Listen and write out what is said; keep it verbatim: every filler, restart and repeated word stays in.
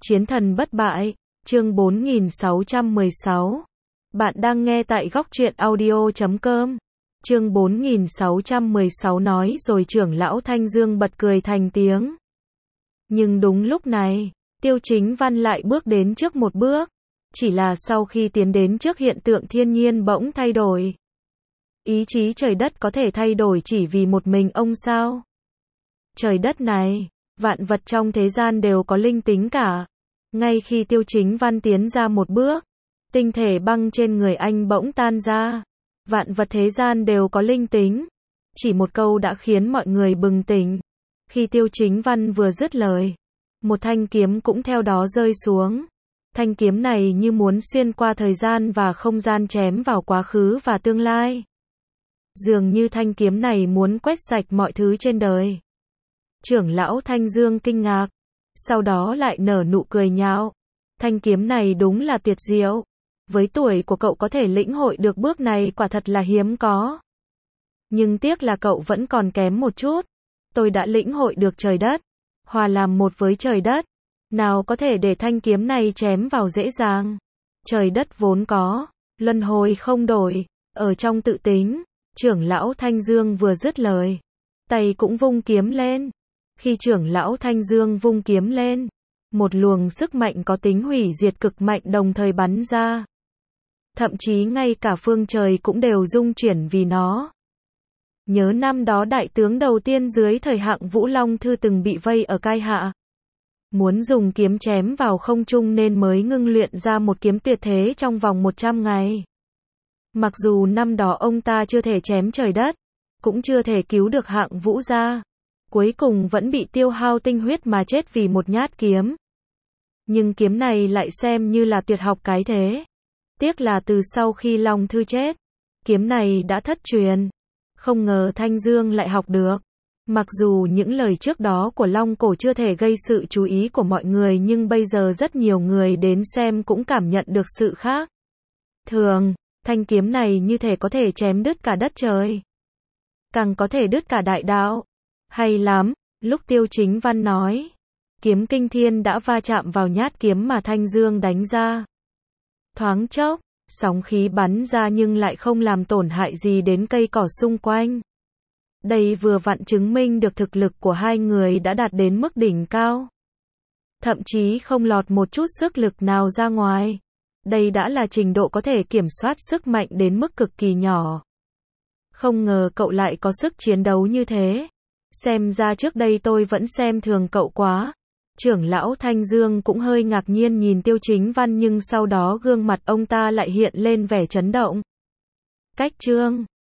Chiến thần bất bại, chương bốn nghìn sáu trăm mười sáu. Bạn đang nghe tại góc truyện audio chấm com. Chương bốn nghìn sáu trăm mười sáu nói rồi trưởng lão Thanh Dương bật cười thành tiếng. Nhưng đúng lúc này, Tiêu Chính Văn lại bước đến trước một bước. Chỉ là sau khi tiến đến trước hiện tượng thiên nhiên bỗng thay đổi. Ý chí trời đất có thể thay đổi chỉ vì một mình ông sao? Trời đất này, vạn vật trong thế gian đều có linh tính cả. Ngay khi Tiêu Chính Văn tiến ra một bước, tinh thể băng trên người anh bỗng tan ra. Vạn vật thế gian đều có linh tính. Chỉ một câu đã khiến mọi người bừng tỉnh. Khi Tiêu Chính Văn vừa dứt lời, một thanh kiếm cũng theo đó rơi xuống. Thanh kiếm này như muốn xuyên qua thời gian và không gian chém vào quá khứ và tương lai. Dường như thanh kiếm này muốn quét sạch mọi thứ trên đời. Trưởng lão Thanh Dương kinh ngạc, sau đó lại nở nụ cười nhạo. Thanh kiếm này đúng là tuyệt diệu. Với tuổi của cậu có thể lĩnh hội được bước này quả thật là hiếm có. Nhưng tiếc là cậu vẫn còn kém một chút. Tôi đã lĩnh hội được trời đất, hòa làm một với trời đất. Nào có thể để thanh kiếm này chém vào dễ dàng. Trời đất vốn có, luân hồi không đổi. Ở trong tự tính, trưởng lão Thanh Dương vừa dứt lời, tay cũng vung kiếm lên. Khi trưởng lão Thanh Dương vung kiếm lên, một luồng sức mạnh có tính hủy diệt cực mạnh đồng thời bắn ra. Thậm chí ngay cả phương trời cũng đều rung chuyển vì nó. Nhớ năm đó đại tướng đầu tiên dưới thời Hạng Vũ Long Thư từng bị vây ở Cai Hạ. Muốn dùng kiếm chém vào không trung nên mới ngưng luyện ra một kiếm tuyệt thế trong vòng một trăm ngày. Mặc dù năm đó ông ta chưa thể chém trời đất, cũng chưa thể cứu được Hạng Vũ ra. Cuối cùng vẫn bị tiêu hao tinh huyết mà chết vì một nhát kiếm. Nhưng kiếm này lại xem như là tuyệt học cái thế. Tiếc là từ sau khi Long Thư chết, kiếm này đã thất truyền. Không ngờ Thanh Dương lại học được. Mặc dù những lời trước đó của Long Cổ chưa thể gây sự chú ý của mọi người nhưng bây giờ rất nhiều người đến xem cũng cảm nhận được sự khác thường. Thanh kiếm này như thể có thể chém đứt cả đất trời. Càng có thể đứt cả đại đạo. Hay lắm, lúc Tiêu Chính Văn nói. Kiếm kinh thiên đã va chạm vào nhát kiếm mà Thanh Dương đánh ra. Thoáng chốc, sóng khí bắn ra nhưng lại không làm tổn hại gì đến cây cỏ xung quanh. Đây vừa vặn chứng minh được thực lực của hai người đã đạt đến mức đỉnh cao. Thậm chí không lọt một chút sức lực nào ra ngoài. Đây đã là trình độ có thể kiểm soát sức mạnh đến mức cực kỳ nhỏ. Không ngờ cậu lại có sức chiến đấu như thế. Xem ra trước đây tôi vẫn xem thường cậu quá. Trưởng lão Thanh Dương cũng hơi ngạc nhiên nhìn Tiêu Chính Văn nhưng sau đó gương mặt ông ta lại hiện lên vẻ chấn động. Cách chương